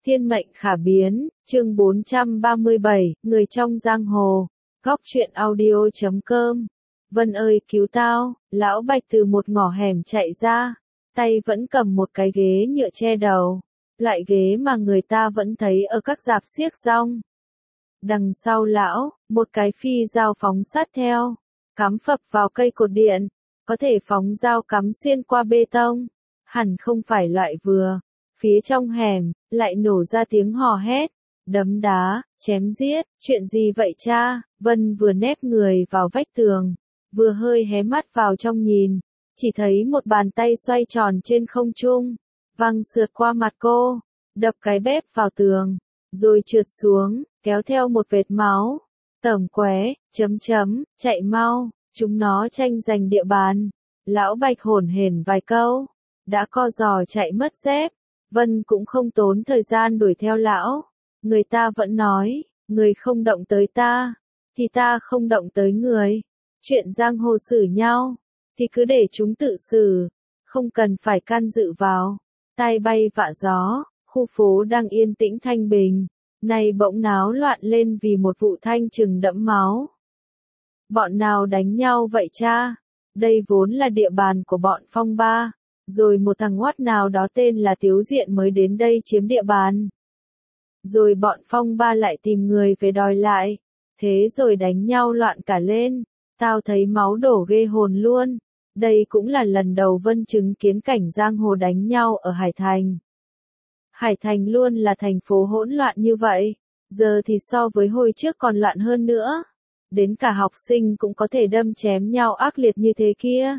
Thiên mệnh khả biến, chương 437, người trong giang hồ. Góc truyện audio.com. Vân ơi cứu tao, lão Bạch từ một ngõ hẻm chạy ra, tay vẫn cầm một cái ghế nhựa che đầu, loại ghế mà người ta vẫn thấy ở các rạp xiếc rong. Đằng sau lão, một cái phi dao phóng sát theo, cắm phập vào cây cột điện, có thể phóng dao cắm xuyên qua bê tông, hẳn không phải loại vừa. Phía trong hẻm, lại nổ ra tiếng hò hét, đấm đá, chém giết, chuyện gì vậy cha? Vân vừa nép người vào vách tường, vừa hơi hé mắt vào trong nhìn, chỉ thấy một bàn tay xoay tròn trên không trung, văng sượt qua mặt cô, đập cái bếp vào tường, rồi trượt xuống, kéo theo một vệt máu. Tởm qué, chạy mau, chúng nó tranh giành địa bàn. Lão Bạch hổn hển vài câu, đã co giò chạy mất dép. Vân cũng không tốn thời gian đuổi theo lão. Người ta vẫn nói, người không động tới ta, thì ta không động tới người. Chuyện giang hồ xử nhau, thì cứ để chúng tự xử, không cần phải can dự vào. Tai bay vạ gió, khu phố đang yên tĩnh thanh bình, nay bỗng náo loạn lên vì một vụ thanh trừng đẫm máu. Bọn nào đánh nhau vậy cha? Đây vốn là địa bàn của bọn Phong Ba. Rồi một thằng ngoắt nào đó tên là Tiếu Diện mới đến đây chiếm địa bàn. Rồi bọn Phong Ba lại tìm người về đòi lại. Thế rồi đánh nhau loạn cả lên. Tao thấy máu đổ ghê hồn luôn. Đây cũng là lần đầu Vân chứng kiến cảnh giang hồ đánh nhau ở Hải Thành. Hải Thành luôn là thành phố hỗn loạn như vậy. Giờ thì so với hồi trước còn loạn hơn nữa. Đến cả học sinh cũng có thể đâm chém nhau ác liệt như thế kia.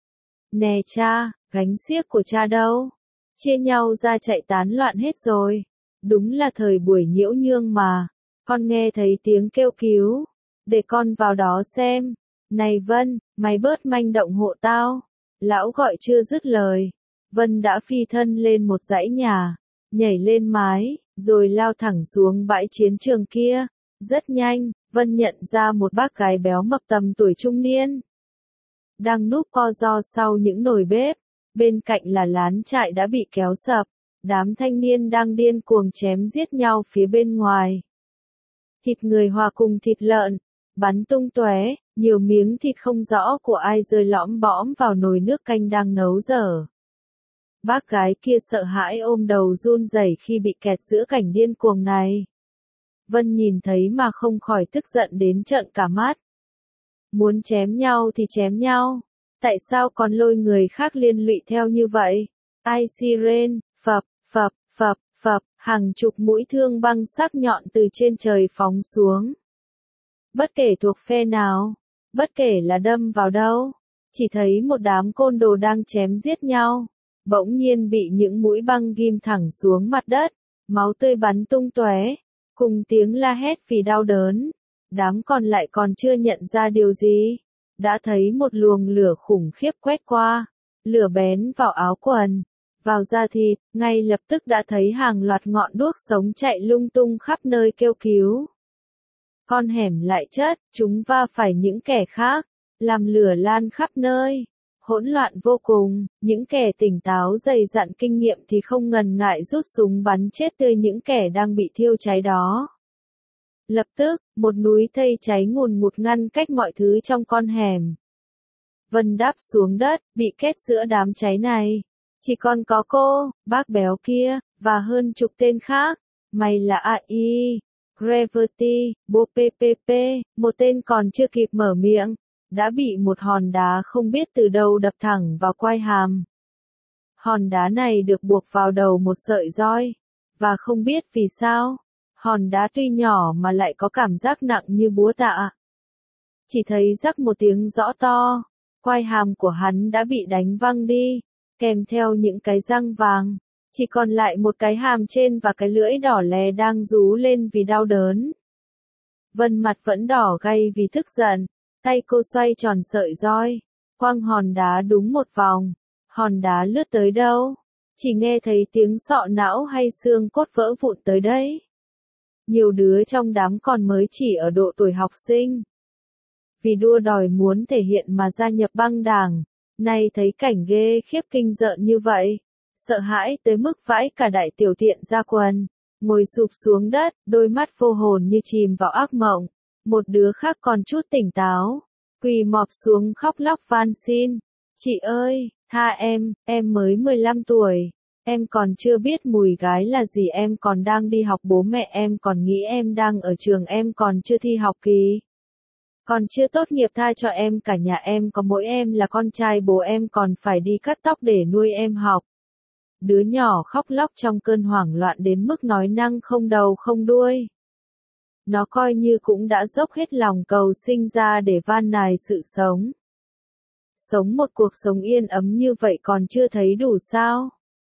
Nè cha, gánh xiếc của cha đâu? Chia nhau ra chạy tán loạn hết rồi. Đúng là thời buổi nhiễu nhương mà. Con nghe thấy tiếng kêu cứu. Để con vào đó xem. Này Vân, mày bớt manh động hộ tao. Lão gọi chưa dứt lời. Vân đã phi thân lên một dãy nhà. Nhảy lên mái, rồi lao thẳng xuống bãi chiến trường kia. Rất nhanh, Vân nhận ra một bác gái béo mập tầm tuổi trung niên. Đang núp co ro sau những nồi bếp, bên cạnh là lán trại đã bị kéo sập, đám thanh niên đang điên cuồng chém giết nhau phía bên ngoài. Thịt người hòa cùng thịt lợn, bắn tung tóe, nhiều miếng thịt không rõ của ai rơi lõm bõm vào nồi nước canh đang nấu dở. Bác gái kia sợ hãi ôm đầu run rẩy khi bị kẹt giữa cảnh điên cuồng này. Vân nhìn thấy mà không khỏi tức giận đến trợn cả mắt. Muốn chém nhau thì chém nhau. Tại sao còn lôi người khác liên lụy theo như vậy? Ai siren, phập, phập, phập, phập, hàng chục mũi thương băng sắc nhọn từ trên trời phóng xuống. Bất kể thuộc phe nào, bất kể là đâm vào đâu, chỉ thấy một đám côn đồ đang chém giết nhau, bỗng nhiên bị những mũi băng ghim thẳng xuống mặt đất, máu tươi bắn tung tóe, cùng tiếng la hét vì đau đớn. Đám còn lại còn chưa nhận ra điều gì, đã thấy một luồng lửa khủng khiếp quét qua, lửa bén vào áo quần, vào da thịt, ngay lập tức đã thấy hàng loạt ngọn đuốc sống chạy lung tung khắp nơi kêu cứu. Con hẻm lại chất, chúng va phải những kẻ khác, làm lửa lan khắp nơi, hỗn loạn vô cùng, những kẻ tỉnh táo dày dặn kinh nghiệm thì không ngần ngại rút súng bắn chết tươi những kẻ đang bị thiêu cháy đó. Lập tức, một núi thây cháy ngùn ngụt ngăn cách mọi thứ trong con hẻm. Vân đáp xuống đất, bị kết giữa đám cháy này. Chỉ còn có cô, bác béo kia, và hơn chục tên khác. Mày là AI, Gravity, Bo PPP, một tên còn chưa kịp mở miệng, đã bị một hòn đá không biết từ đâu đập thẳng vào quai hàm. Hòn đá này được buộc vào đầu một sợi roi, và không biết vì sao. Hòn đá tuy nhỏ mà lại có cảm giác nặng như búa tạ. Chỉ thấy rắc một tiếng rõ to, quai hàm của hắn đã bị đánh văng đi, kèm theo những cái răng vàng. Chỉ còn lại một cái hàm trên và cái lưỡi đỏ lè đang rú lên vì đau đớn. Vân mặt vẫn đỏ gay vì tức giận, tay cô xoay tròn sợi roi, quăng hòn đá đúng một vòng. Hòn đá lướt tới đâu? Chỉ nghe thấy tiếng sọ não hay xương cốt vỡ vụn tới đấy. Nhiều đứa trong đám còn mới chỉ ở độ tuổi học sinh. Vì đua đòi muốn thể hiện mà gia nhập băng đảng, nay thấy cảnh ghê khiếp kinh rợn như vậy, sợ hãi tới mức vãi cả đại tiểu tiện ra quần, ngồi sụp xuống đất, đôi mắt vô hồn như chìm vào ác mộng. Một đứa khác còn chút tỉnh táo, quỳ mọp xuống khóc lóc van xin. Chị ơi, tha em mới 15 tuổi. Em còn chưa biết mùi gái là gì, em còn đang đi học, bố mẹ em còn nghĩ em đang ở trường, em còn chưa thi học kỳ. Còn chưa tốt nghiệp, tha cho em, cả nhà em có mỗi em là con trai, bố em còn phải đi cắt tóc để nuôi em học. Đứa nhỏ khóc lóc trong cơn hoảng loạn đến mức nói năng không đầu không đuôi. Nó coi như cũng đã dốc hết lòng cầu sinh ra để van nài sự sống. Sống một cuộc sống yên ấm như vậy còn chưa thấy đủ sao?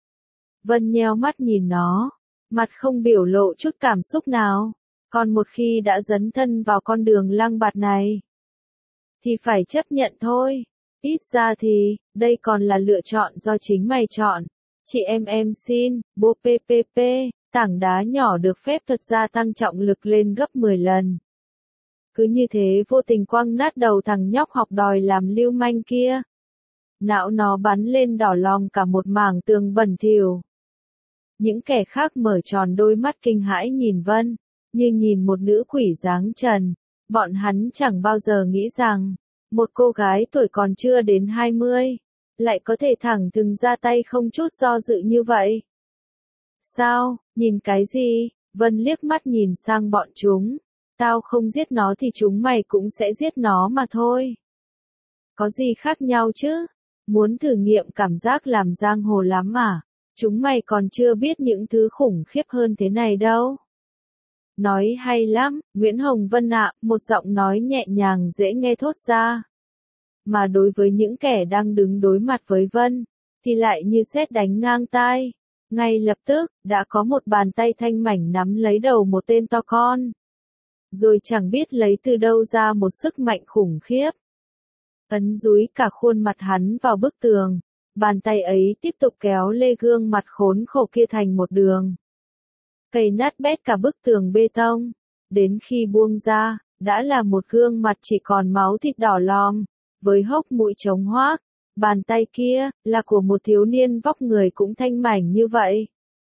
Vân nheo mắt nhìn nó, mặt không biểu lộ chút cảm xúc nào. Còn một khi đã dấn thân vào con đường lăng bạt này, thì phải chấp nhận thôi. Ít ra thì, đây còn là lựa chọn do chính mày chọn. Chị em xin, bố PPP, tảng đá nhỏ được phép thuật gia tăng trọng lực lên gấp 10 lần. Cứ như thế vô tình quăng nát đầu thằng nhóc học đòi làm lưu manh kia. Não nó bắn lên đỏ lòm cả một mảng tường bẩn thỉu. Những kẻ khác mở tròn đôi mắt kinh hãi nhìn Vân, như nhìn một nữ quỷ dáng trần. Bọn hắn chẳng bao giờ nghĩ rằng, một cô gái tuổi còn chưa đến 20, lại có thể thẳng thừng ra tay không chút do dự như vậy. Sao, nhìn cái gì? Vân liếc mắt nhìn sang bọn chúng. Tao không giết nó thì chúng mày cũng sẽ giết nó mà thôi. Có gì khác nhau chứ? Muốn thử nghiệm cảm giác làm giang hồ lắm à? Chúng mày còn chưa biết những thứ khủng khiếp hơn thế này đâu. Nói hay lắm, Nguyễn Hồng Vân ạ, một giọng nói nhẹ nhàng dễ nghe thốt ra. Mà đối với những kẻ đang đứng đối mặt với Vân, thì lại như sét đánh ngang tai. Ngay lập tức, đã có một bàn tay thanh mảnh nắm lấy đầu một tên to con. Rồi chẳng biết lấy từ đâu ra một sức mạnh khủng khiếp. Ấn dúi cả khuôn mặt hắn vào bức tường. Bàn tay ấy tiếp tục kéo lê gương mặt khốn khổ kia thành một đường. Cày nát bét cả bức tường bê tông. Đến khi buông ra, đã là một gương mặt chỉ còn máu thịt đỏ lòm, với hốc mũi trống hoác. Bàn tay kia, là của một thiếu niên vóc người cũng thanh mảnh như vậy.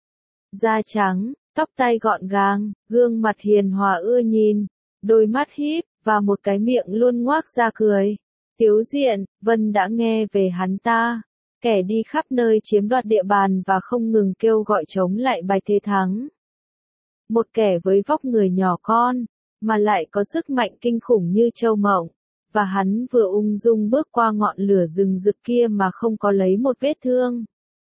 Da trắng, tóc tai gọn gàng, gương mặt hiền hòa ưa nhìn, đôi mắt híp, và một cái miệng luôn ngoác ra cười. Tiếu Diện, Vân đã nghe về hắn ta. Kẻ đi khắp nơi chiếm đoạt địa bàn và không ngừng kêu gọi chống lại Bạch Thế Thắng. Một kẻ với vóc người nhỏ con, mà lại có sức mạnh kinh khủng như Châu Mộng. Và hắn vừa ung dung bước qua ngọn lửa rừng rực kia mà không có lấy một vết thương.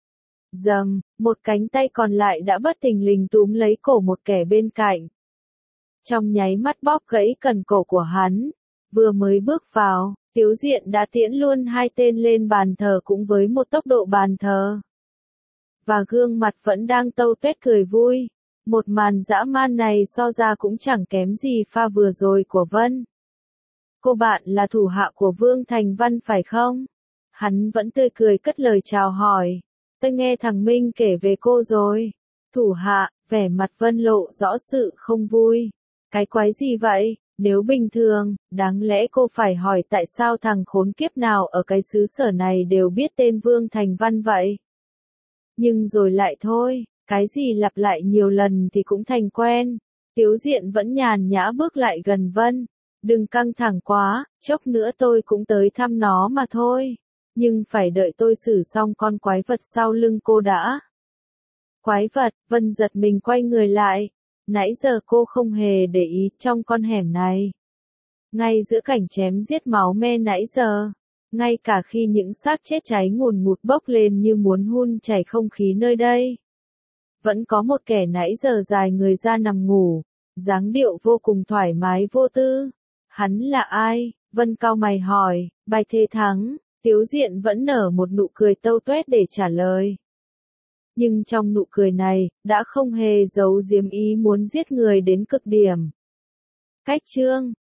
Dầm, một cánh tay còn lại đã bất thình lình túm lấy cổ một kẻ bên cạnh. Trong nháy mắt bóp gãy cần cổ của hắn, vừa mới bước vào, Tiếu Diện đã tiễn luôn hai tên lên bàn thờ cũng với một tốc độ bàn thờ. Và gương mặt vẫn đang tâu tuét cười vui. Một màn dã man này so ra cũng chẳng kém gì pha vừa rồi của Vân. Cô bạn là thủ hạ của Vương Thành Văn phải không? Hắn vẫn tươi cười cất lời chào hỏi. Tôi nghe thằng Minh kể về cô rồi. Thủ hạ, vẻ mặt Vân lộ rõ sự không vui. Cái quái gì vậy? Nếu bình thường, đáng lẽ cô phải hỏi tại sao thằng khốn kiếp nào ở cái xứ sở này đều biết tên Vương Thành Văn vậy. Nhưng rồi lại thôi, cái gì lặp lại nhiều lần thì cũng thành quen. Tiếu Diện vẫn nhàn nhã bước lại gần Vân. Đừng căng thẳng quá, chốc nữa tôi cũng tới thăm nó mà thôi. Nhưng phải đợi tôi xử xong con quái vật sau lưng cô đã. Quái vật, Vân giật mình quay người lại. Nãy giờ cô không hề để ý trong con hẻm này. Ngay giữa cảnh chém giết máu me nãy giờ. Ngay cả khi những xác chết cháy ngùn ngụt bốc lên như muốn hun chảy không khí nơi đây. Vẫn có một kẻ nãy giờ dài người ra nằm ngủ. Dáng điệu vô cùng thoải mái vô tư. Hắn là ai? Vân cau mày hỏi. Bạch Thế Thắng. Tiếu Diện vẫn nở một nụ cười tâu tuét để trả lời. Nhưng trong nụ cười này, đã không hề giấu giếm ý muốn giết người đến cực điểm. Cách chương